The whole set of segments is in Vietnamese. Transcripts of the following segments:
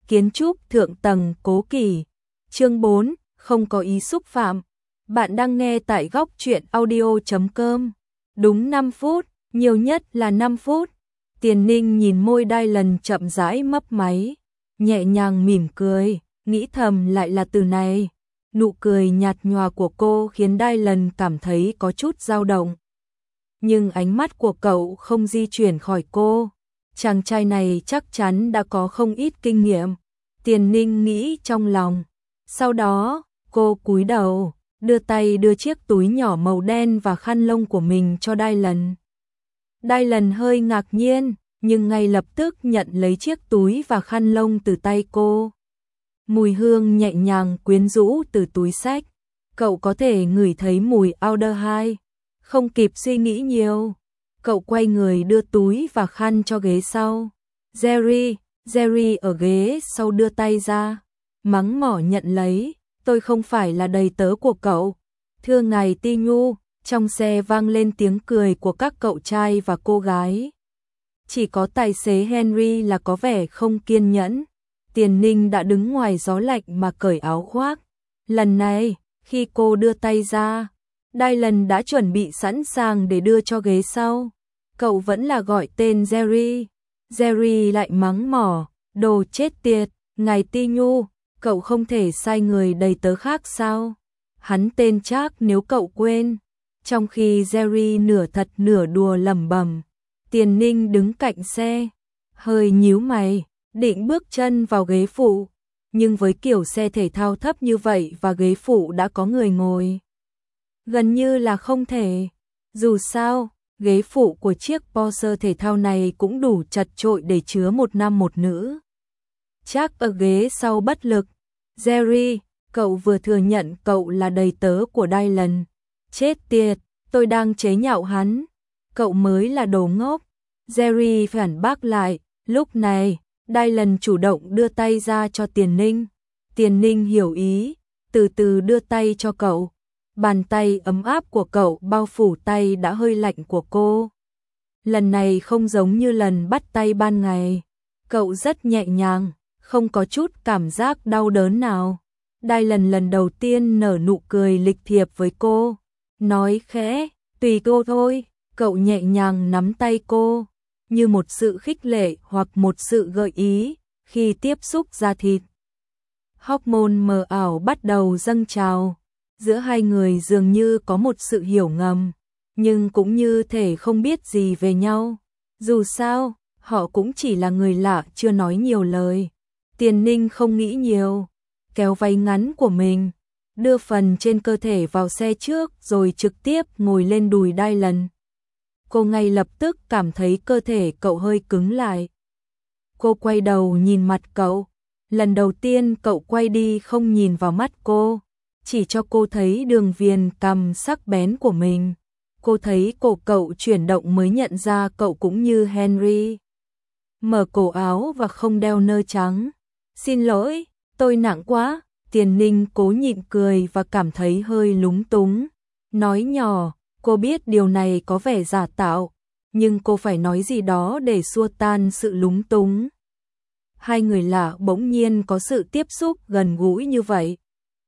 kiến trúc thượng tầng cố kỳ. Chương 4, không có ý xúc phạm. Bạn đang nghe tại góc truyện audio.com. Đúng 5 phút, nhiều nhất là 5 phút. Tiền Ninh nhìn môi Dylan chậm rãi mấp máy, nhẹ nhàng mỉm cười, nghĩ thầm lại là từ này. Nụ cười nhạt nhòa của cô khiến Dylan cảm thấy có chút dao động. Nhưng ánh mắt của cậu không di chuyển khỏi cô. Chàng trai này chắc chắn đã có không ít kinh nghiệm. Tiền Ninh nghĩ trong lòng. Sau đó, cô cúi đầu, đưa tay đưa chiếc túi nhỏ màu đen và khăn lông của mình cho Dylan. Dylan hơi ngạc nhiên, nhưng ngay lập tức nhận lấy chiếc túi và khăn lông từ tay cô. Mùi hương nhẹ nhàng quyến rũ từ túi xách. Cậu có thể ngửi thấy mùi aldehyde. Không kịp suy nghĩ nhiều, cậu quay người đưa túi và khăn cho ghế sau. Jerry ở ghế sau đưa tay ra, mắng mỏ nhận lấy, tôi không phải là đầy tớ của cậu. Thưa ngài Ti Nhu, trong xe vang lên tiếng cười của các cậu trai và cô gái. Chỉ có tài xế Henry là có vẻ không kiên nhẫn. Tiền Ninh đã đứng ngoài gió lạnh mà cởi áo khoác. Lần này, khi cô đưa tay ra, Dylan đã chuẩn bị sẵn sàng để đưa cho ghế sau. Cậu vẫn là gọi tên Jerry. Jerry lại mắng mỏ, đồ chết tiệt, ngài Ti Nhu, cậu không thể sai người đầy tớ khác sao? Hắn tên Trác nếu cậu quên. Trong khi Jerry nửa thật nửa đùa lẩm bẩm, Tiền Ninh đứng cạnh xe, hơi nhíu mày, định bước chân vào ghế phụ, nhưng với kiểu xe thể thao thấp như vậy và ghế phụ đã có người ngồi, gần như là không thể. Dù sao, ghế phụ của chiếc Porsche thể thao này cũng đủ chật chội để chứa một nam một nữ. Chắc ở ghế sau bất lực. Jerry, cậu vừa thừa nhận cậu là đầy tớ của Dylan. Chết tiệt, tôi đang chế nhạo hắn. Cậu mới là đồ ngốc. Jerry phản bác lại. Lúc này, Dylan chủ động đưa tay ra cho Tiền Ninh. Tiền Ninh hiểu ý, từ từ đưa tay cho cậu. Bàn tay ấm áp của cậu bao phủ tay đã hơi lạnh của cô. Lần này không giống như lần bắt tay ban ngày. Cậu rất nhẹ nhàng, không có chút cảm giác đau đớn nào. Dylan lần đầu tiên nở nụ cười lịch thiệp với cô. Nói khẽ, tùy cô thôi. Cậu nhẹ nhàng nắm tay cô, như một sự khích lệ hoặc một sự gợi ý khi tiếp xúc da thịt. Hormone mờ ảo bắt đầu dâng trào. Giữa hai người dường như có một sự hiểu ngầm, nhưng cũng như thể không biết gì về nhau. Dù sao, họ cũng chỉ là người lạ chưa nói nhiều lời. Tiền Ninh không nghĩ nhiều, kéo váy ngắn của mình, đưa phần trên cơ thể vào xe trước rồi trực tiếp ngồi lên đùi Dylan. Cô ngay lập tức cảm thấy cơ thể cậu hơi cứng lại. Cô quay đầu nhìn mặt cậu. Lần đầu tiên cậu quay đi không nhìn vào mắt cô, chỉ cho cô thấy đường viền cằm sắc bén của mình. Cô thấy cổ cậu chuyển động mới nhận ra cậu cũng như Henry. Mở cổ áo và không đeo nơ trắng. Xin lỗi, tôi nặng quá. Tiền Ninh cố nhịn cười và cảm thấy hơi lúng túng. Nói nhỏ, cô biết điều này có vẻ giả tạo, nhưng cô phải nói gì đó để xua tan sự lúng túng. Hai người lạ bỗng nhiên có sự tiếp xúc gần gũi như vậy.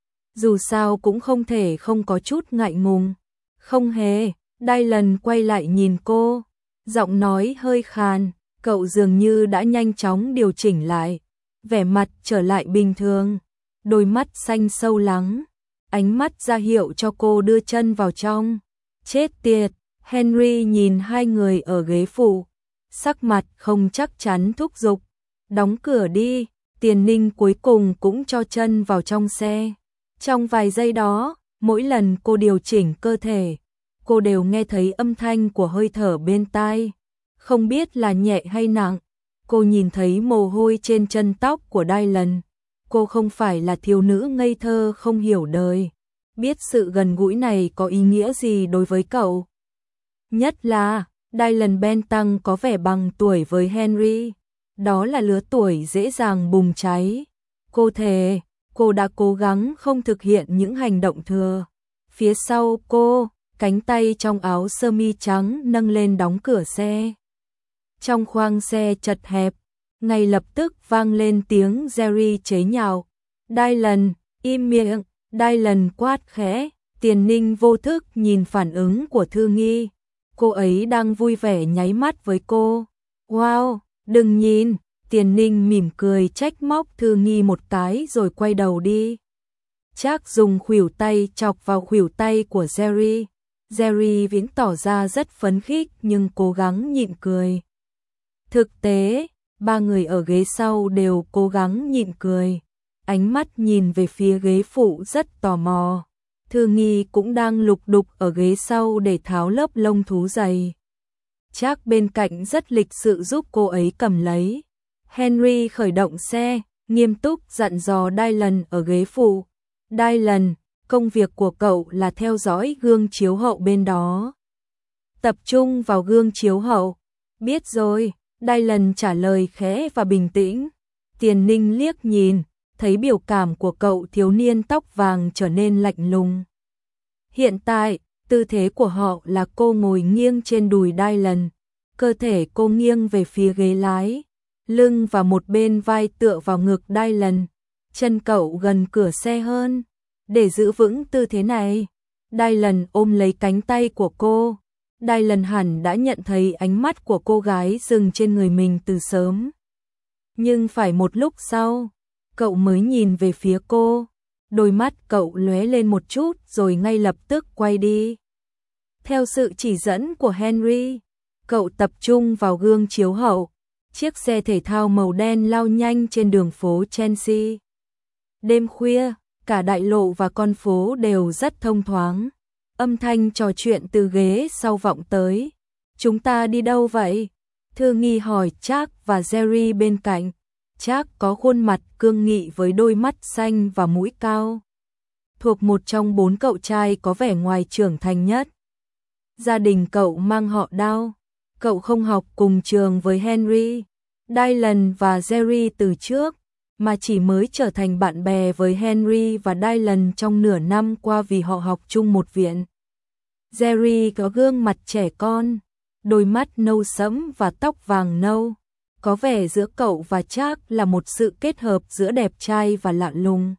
Dù sao cũng không thể không có chút ngại ngùng. Không hề, Dylan quay lại nhìn cô, giọng nói hơi khàn, cậu dường như đã nhanh chóng điều chỉnh lại, vẻ mặt trở lại bình thường, đôi mắt xanh sâu lắng, ánh mắt ra hiệu cho cô đưa chân vào trong. Chết tiệt, Henry nhìn hai người ở ghế phụ, sắc mặt không chắc chắn thúc giục, đóng cửa đi. Tiền Ninh cuối cùng cũng cho chân vào trong xe. Trong vài giây đó, mỗi lần cô điều chỉnh cơ thể, cô đều nghe thấy âm thanh của hơi thở bên tai. Không biết là nhẹ hay nặng, cô nhìn thấy mồ hôi trên chân tóc của Dylan. Cô không phải là thiếu nữ ngây thơ không hiểu đời, biết sự gần gũi này có ý nghĩa gì đối với cậu. Nhất là, Dylan Benton có vẻ bằng tuổi với Henry. Đó là lứa tuổi dễ dàng bùng cháy. Cô thề, cô đã cố gắng không thực hiện những hành động thừa. Phía sau cô, cánh tay trong áo sơ mi trắng nâng lên đóng cửa xe. Trong khoang xe chật hẹp, ngay lập tức vang lên tiếng Jerry chế nhạo. Dylan, im miệng, Dylan quát khẽ. Tiền Ninh vô thức nhìn phản ứng của Thư Nghi. Cô ấy đang vui vẻ nháy mắt với cô. Wow, đừng nhìn. Tiền Ninh mỉm cười trách móc Thư Nghi một cái rồi quay đầu đi. Trác dùng khuỷu tay chọc vào khuỷu tay của Jerry. Jerry vẫn tỏ ra rất phấn khích nhưng cố gắng nhịn cười. Thực tế, ba người ở ghế sau đều cố gắng nhịn cười. Ánh mắt nhìn về phía ghế phụ rất tò mò. Thư Nghi cũng đang lục đục ở ghế sau để tháo lớp lông thú dày. Trác bên cạnh rất lịch sự giúp cô ấy cầm lấy. Henry khởi động xe, nghiêm túc dặn dò Dylan ở ghế phụ. Dylan, công việc của cậu là theo dõi gương chiếu hậu bên đó. Tập trung vào gương chiếu hậu. Biết rồi, Dylan trả lời khẽ và bình tĩnh. Tiền Ninh liếc nhìn, thấy biểu cảm của cậu thiếu niên tóc vàng trở nên lạnh lùng. Hiện tại, tư thế của họ là cô ngồi nghiêng trên đùi Dylan, cơ thể cô nghiêng về phía ghế lái, lưng và một bên vai tựa vào ngực Dylan, chân cậu gần cửa xe hơn. Để giữ vững tư thế này, Dylan ôm lấy cánh tay của cô. Dylan hẳn đã nhận thấy ánh mắt của cô gái dừng trên người mình từ sớm. Nhưng phải một lúc sau, cậu mới nhìn về phía cô. Đôi mắt cậu lóe lên một chút rồi ngay lập tức quay đi. Theo sự chỉ dẫn của Henry, cậu tập trung vào gương chiếu hậu. Chiếc xe thể thao màu đen lao nhanh trên đường phố Chelsea. Đêm khuya, cả đại lộ và con phố đều rất thông thoáng. Âm thanh trò chuyện từ ghế sau vọng tới. Chúng ta đi đâu vậy? Thư Nghi hỏi Trác và Jerry bên cạnh. Trác có khuôn mặt cương nghị với đôi mắt xanh và mũi cao. Thuộc một trong 4 cậu trai có vẻ ngoài trưởng thành nhất. Gia đình cậu mang họ Dow. Cậu không học cùng trường với Henry, Dylan và Jerry từ trước, mà chỉ mới trở thành bạn bè với Henry và Dylan trong nửa năm qua vì họ học chung một viện. Jerry có gương mặt trẻ con, đôi mắt nâu sẫm và tóc vàng nâu. Có vẻ giữa cậu và Trác là một sự kết hợp giữa đẹp trai và lạ lùng.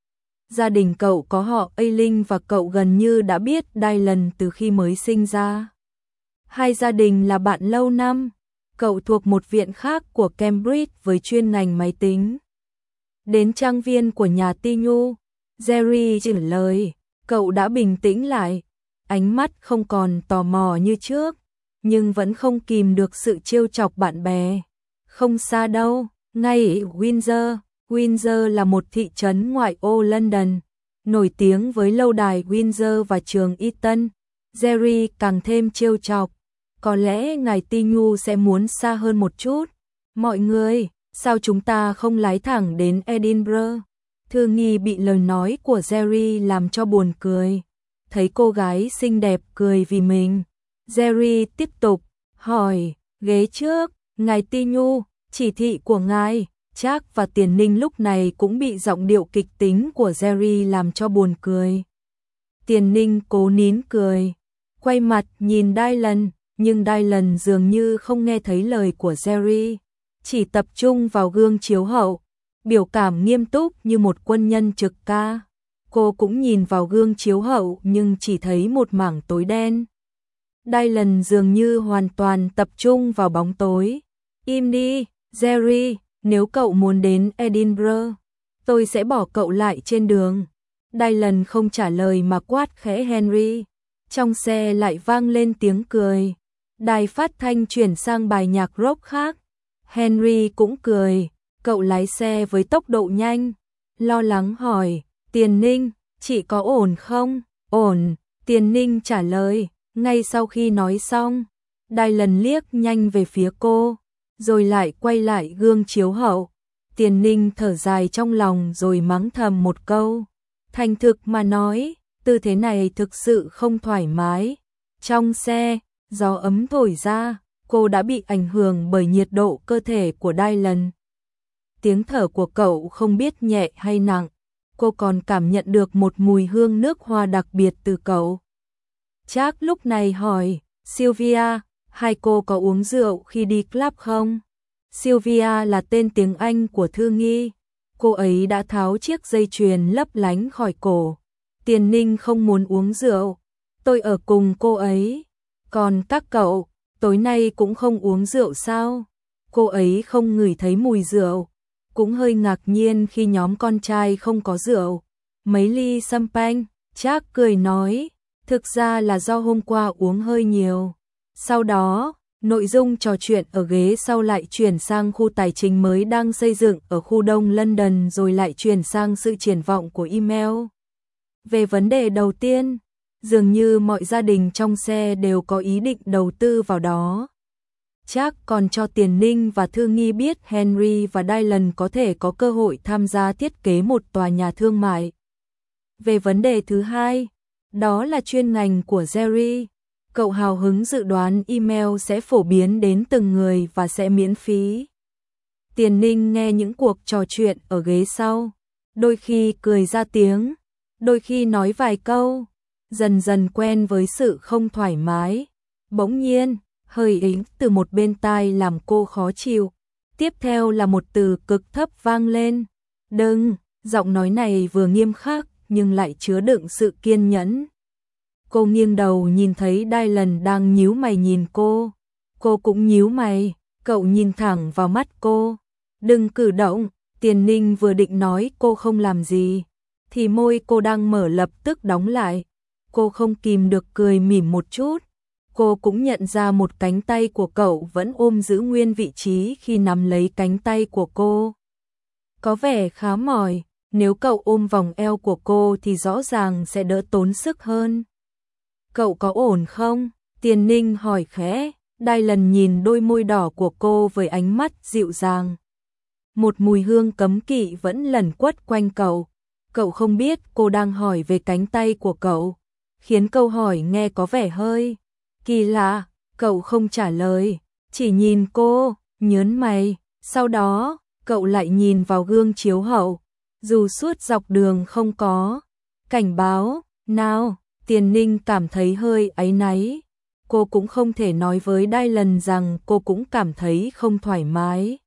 Gia đình cậu có họ Ailing và cậu gần như đã biết Dylan từ khi mới sinh ra. Hai gia đình là bạn lâu năm. Cậu thuộc một viện khác của Cambridge với chuyên ngành máy tính. Đến trang viên của nhà Ti Nhu, Jerry trả lời, cậu đã bình tĩnh lại, ánh mắt không còn tò mò như trước, nhưng vẫn không kìm được sự trêu chọc bạn bè. Không xa đâu, ngay ở Windsor. Windsor là một thị trấn ngoại ô London, nổi tiếng với lâu đài Windsor và trường Eton. Jerry càng thêm trêu chọc. Có lẽ ngài Ti Nhu sẽ muốn xa hơn một chút. Mọi người, sao chúng ta không lái thẳng đến Edinburgh? Thư Nghi bị lời nói của Jerry làm cho buồn cười. Thấy cô gái xinh đẹp cười vì mình, Jerry tiếp tục hỏi, ghế trước, ngài Ti Nhu, chỉ thị của ngài. Trác và Tiền Ninh lúc này cũng bị giọng điệu kịch tính của Jerry làm cho buồn cười. Tiền Ninh cố nín cười, quay mặt nhìn Dylan, nhưng Dylan dường như không nghe thấy lời của Jerry, chỉ tập trung vào gương chiếu hậu, biểu cảm nghiêm túc như một quân nhân trực ca. Cô cũng nhìn vào gương chiếu hậu nhưng chỉ thấy một mảng tối đen. Dylan dường như hoàn toàn tập trung vào bóng tối. Im đi, Jerry, nếu cậu muốn đến Edinburgh, tôi sẽ bỏ cậu lại trên đường. Dylan không trả lời mà quát khẽ Henry. Trong xe lại vang lên tiếng cười. Đài phát thanh chuyển sang bài nhạc rock khác. Henry cũng cười. Cậu lái xe với tốc độ nhanh. Lo lắng hỏi, Tiền Ninh, chị có ổn không? Ổn, Tiền Ninh trả lời. Ngay sau khi nói xong, Dylan liếc nhanh về phía cô, rồi lại quay lại gương chiếu hậu. Tiền Ninh thở dài trong lòng rồi mắng thầm một câu. Thành thực mà nói, tư thế này thực sự không thoải mái. Trong xe, gió ấm thổi ra, cô đã bị ảnh hưởng bởi nhiệt độ cơ thể của Dylan. Tiếng thở của cậu không biết nhẹ hay nặng, cô còn cảm nhận được một mùi hương nước hoa đặc biệt từ cậu. Trác lúc này hỏi, Sylvia, hai cô có uống rượu khi đi club không? Sylvia là tên tiếng Anh của Thư Nghi. Cô ấy đã tháo chiếc dây chuyền lấp lánh khỏi cổ. Tiền Ninh không muốn uống rượu. Tôi ở cùng cô ấy. Còn các cậu, tối nay cũng không uống rượu sao? Cô ấy không ngửi thấy mùi rượu. Cũng hơi ngạc nhiên khi nhóm con trai không có rượu. Mấy ly champagne, Trác cười nói. Thực ra là do hôm qua uống hơi nhiều. Sau đó, nội dung trò chuyện ở ghế sau lại chuyển sang khu tài chính mới đang xây dựng ở khu Đông London rồi lại chuyển sang sự triển vọng của email. Về vấn đề đầu tiên, dường như mọi gia đình trong xe đều có ý định đầu tư vào đó. Trác còn cho Tiền Ninh và Thư Nghi biết Henry và Dylan có thể có cơ hội tham gia thiết kế một tòa nhà thương mại. Về vấn đề thứ hai, đó là chuyên ngành của Jerry. Cậu hào hứng dự đoán email sẽ phổ biến đến từng người và sẽ miễn phí. Tiền Ninh nghe những cuộc trò chuyện ở ghế sau, đôi khi cười ra tiếng, đôi khi nói vài câu, dần dần quen với sự không thoải mái. Bỗng nhiên, hơi ính từ một bên tai làm cô khó chịu. Tiếp theo là một từ cực thấp vang lên. Đừng, giọng nói này vừa nghiêm khắc nhưng lại chứa đựng sự kiên nhẫn. Cô nghiêng đầu nhìn thấy Dylan đang nhíu mày nhìn cô. Cô cũng nhíu mày, cậu nhìn thẳng vào mắt cô. Đừng cử động, Tiền Ninh vừa định nói cô không làm gì, thì môi cô đang mở lập tức đóng lại. Cô không kìm được cười mỉm một chút. Cô cũng nhận ra một cánh tay của cậu vẫn ôm giữ nguyên vị trí khi nắm lấy cánh tay của cô. Có vẻ khá mỏi, nếu cậu ôm vòng eo của cô thì rõ ràng sẽ đỡ tốn sức hơn. Cậu có ổn không? Tiền Ninh hỏi khẽ. Dylan nhìn đôi môi đỏ của cô với ánh mắt dịu dàng. Một mùi hương cấm kỵ vẫn lẩn quất quanh cậu. Cậu không biết cô đang hỏi về cánh tay của cậu, khiến câu hỏi nghe có vẻ hơi kỳ lạ. Cậu không trả lời, chỉ nhìn cô, nhớn mày. Sau đó, cậu lại nhìn vào gương chiếu hậu. Dù suốt dọc đường không có cảnh báo nào, Tiền Ninh cảm thấy hơi áy náy. Cô cũng không thể nói với Dylan rằng cô cũng cảm thấy không thoải mái.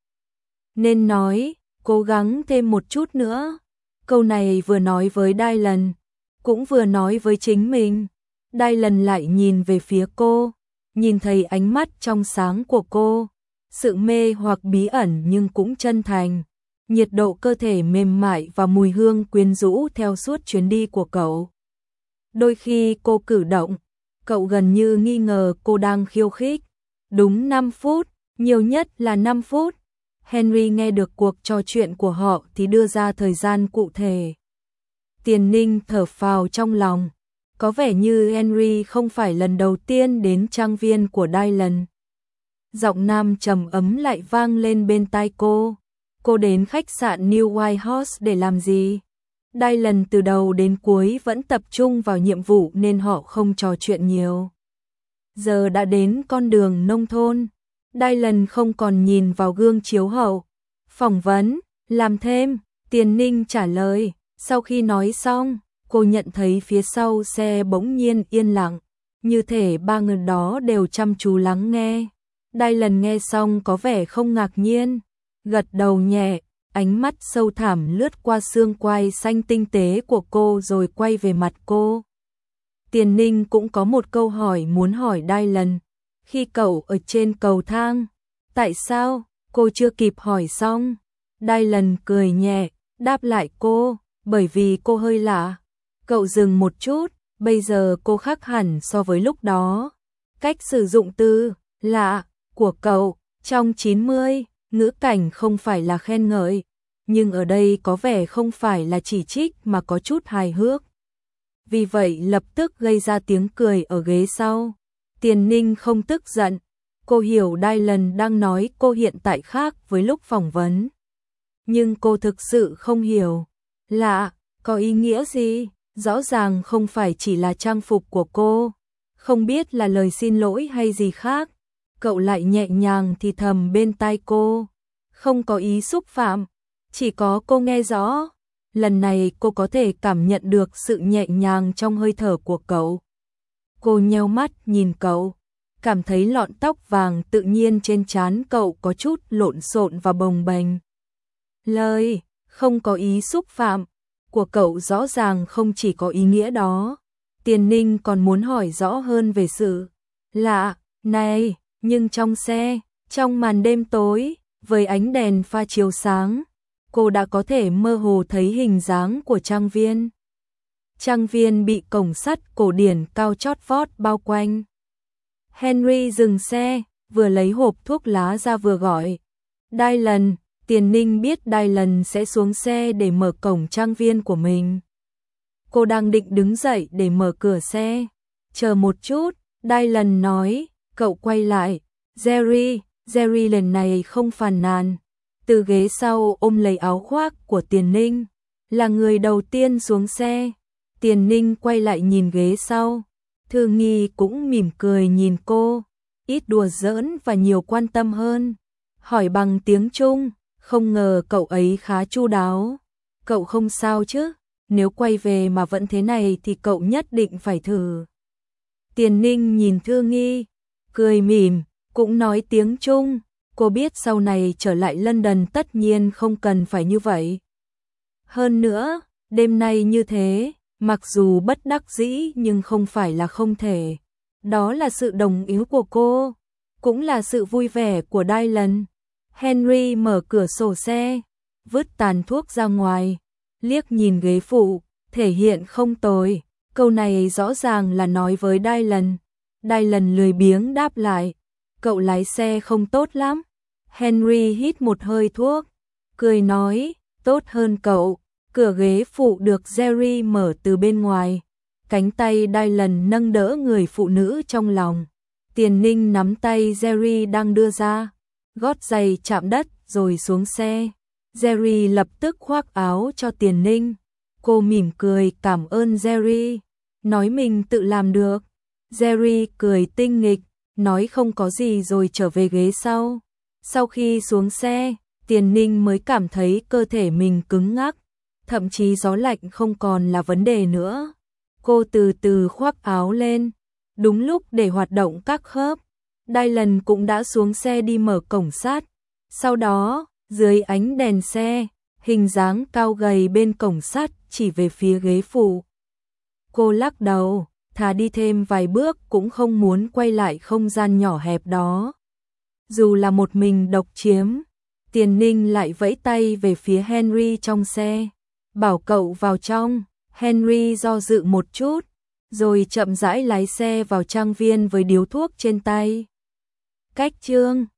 Nên nói, cố gắng thêm một chút nữa. Câu này vừa nói với Dylan, cũng vừa nói với chính mình. Dylan lại nhìn về phía cô, nhìn thấy ánh mắt trong sáng của cô. Sự mê hoặc bí ẩn nhưng cũng chân thành. Nhiệt độ cơ thể mềm mại và mùi hương quyến rũ theo suốt chuyến đi của cậu. Đôi khi cô cử động, cậu gần như nghi ngờ cô đang khiêu khích. Đúng 5 phút, nhiều nhất là 5 phút. Henry nghe được cuộc trò chuyện của họ thì đưa ra thời gian cụ thể. Tiền Ninh thở phào trong lòng. Có vẻ như Henry không phải lần đầu tiên đến trang viên của Dylan. Giọng nam trầm ấm lại vang lên bên tai cô. Cô đến khách sạn New White House để làm gì? Dylan từ đầu đến cuối vẫn tập trung vào nhiệm vụ nên họ không trò chuyện nhiều. Giờ đã đến con đường nông thôn. Dylan không còn nhìn vào gương chiếu hậu. Phỏng vấn, làm thêm, Tiền Ninh trả lời. Sau khi nói xong, cô nhận thấy phía sau xe bỗng nhiên yên lặng. Như thể ba người đó đều chăm chú lắng nghe. Dylan nghe xong có vẻ không ngạc nhiên. Gật đầu nhẹ, ánh mắt sâu thẳm lướt qua xương quai xanh tinh tế của cô rồi quay về mặt cô. Tiền Ninh cũng có một câu hỏi muốn hỏi Dylan. Khi cậu ở trên cầu thang, tại sao? Cô chưa kịp hỏi xong. Dylan cười nhẹ, đáp lại cô, bởi vì cô hơi lạ. Cậu dừng một chút, bây giờ cô khác hẳn so với lúc đó. Cách sử dụng từ lạ của cậu trong 90 ngữ cảnh không phải là khen ngợi, nhưng ở đây có vẻ không phải là chỉ trích mà có chút hài hước. Vì vậy lập tức gây ra tiếng cười ở ghế sau. Tiền Ninh không tức giận, cô hiểu Dylan đang nói cô hiện tại khác với lúc phỏng vấn. Nhưng cô thực sự không hiểu. Lạ, có ý nghĩa gì? Rõ ràng không phải chỉ là trang phục của cô. Không biết là lời xin lỗi hay gì khác. Cậu lại nhẹ nhàng thì thầm bên tai cô. Không có ý xúc phạm, chỉ có cô nghe rõ. Lần này cô có thể cảm nhận được sự nhẹ nhàng trong hơi thở của cậu. Cô nheo mắt nhìn cậu. cảm thấy lọn tóc vàng tự nhiên trên trán cậu có chút lộn xộn và bồng bềnh. Lời không có ý xúc phạm của cậu rõ ràng không chỉ có ý nghĩa đó. Tiền Ninh còn muốn hỏi rõ hơn về sự lạ này, nhưng trong xe, trong màn đêm tối, với ánh đèn pha chiếu sáng, cô đã có thể mơ hồ thấy hình dáng của trang viên. Trang viên bị cổng sắt cổ điển cao chót vót bao quanh. Henry dừng xe, vừa lấy hộp thuốc lá ra vừa gọi. Dylan. Tiền Ninh biết Dylan sẽ xuống xe để mở cổng trang viên của mình. Cô đang định đứng dậy để mở cửa xe. Chờ một chút, Dylan nói, cậu quay lại. Jerry lần này không phàn nàn. Từ ghế sau ôm lấy áo khoác của Tiền Ninh, là người đầu tiên xuống xe. Tiền Ninh quay lại nhìn ghế sau. Thư Nghi cũng mỉm cười nhìn cô, ít đùa giỡn và nhiều quan tâm hơn. Hỏi bằng tiếng Trung, không ngờ cậu ấy khá chu đáo. Cậu không sao chứ? Nếu quay về mà vẫn thế này thì cậu nhất định phải thử. Tiền Ninh nhìn Thư Nghi, cười mỉm, cũng nói tiếng Trung. Cô biết sau này trở lại London tất nhiên không cần phải như vậy. Hơn nữa, đêm nay như thế, mặc dù bất đắc dĩ nhưng không phải là không thể. Đó là sự đồng ý của cô, cũng là sự vui vẻ của Dylan. Henry mở cửa sổ xe, vứt tàn thuốc ra ngoài, liếc nhìn ghế phụ, thể hiện không tồi. Câu này rõ ràng là nói với Dylan. Dylan lười biếng đáp lại, cậu lái xe không tốt lắm. Henry hít một hơi thuốc, cười nói, tốt hơn cậu. Cửa ghế phụ được Jerry mở từ bên ngoài, cánh tay Dylan nâng đỡ người phụ nữ trong lòng. Tiền Ninh nắm tay Jerry đang đưa ra, gót giày chạm đất rồi xuống xe. Jerry lập tức khoác áo cho Tiền Ninh. Cô mỉm cười cảm ơn Jerry, nói mình tự làm được. Jerry cười tinh nghịch, nói không có gì rồi trở về ghế sau. Sau khi xuống xe, Tiền Ninh mới cảm thấy cơ thể mình cứng ngắc, thậm chí gió lạnh không còn là vấn đề nữa. Cô từ từ khoác áo lên, đúng lúc để hoạt động các khớp. Dylan cũng đã xuống xe đi mở cổng sắt. Sau đó, dưới ánh đèn xe, hình dáng cao gầy bên cổng sắt chỉ về phía ghế phụ. Cô lắc đầu, thà đi thêm vài bước cũng không muốn quay lại không gian nhỏ hẹp đó. Dù là một mình độc chiếm, Tiền Ninh lại vẫy tay về phía Henry trong xe, bảo cậu vào trong. Henry do dự một chút, rồi chậm rãi lái xe vào trang viên với điếu thuốc trên tay. Cách chương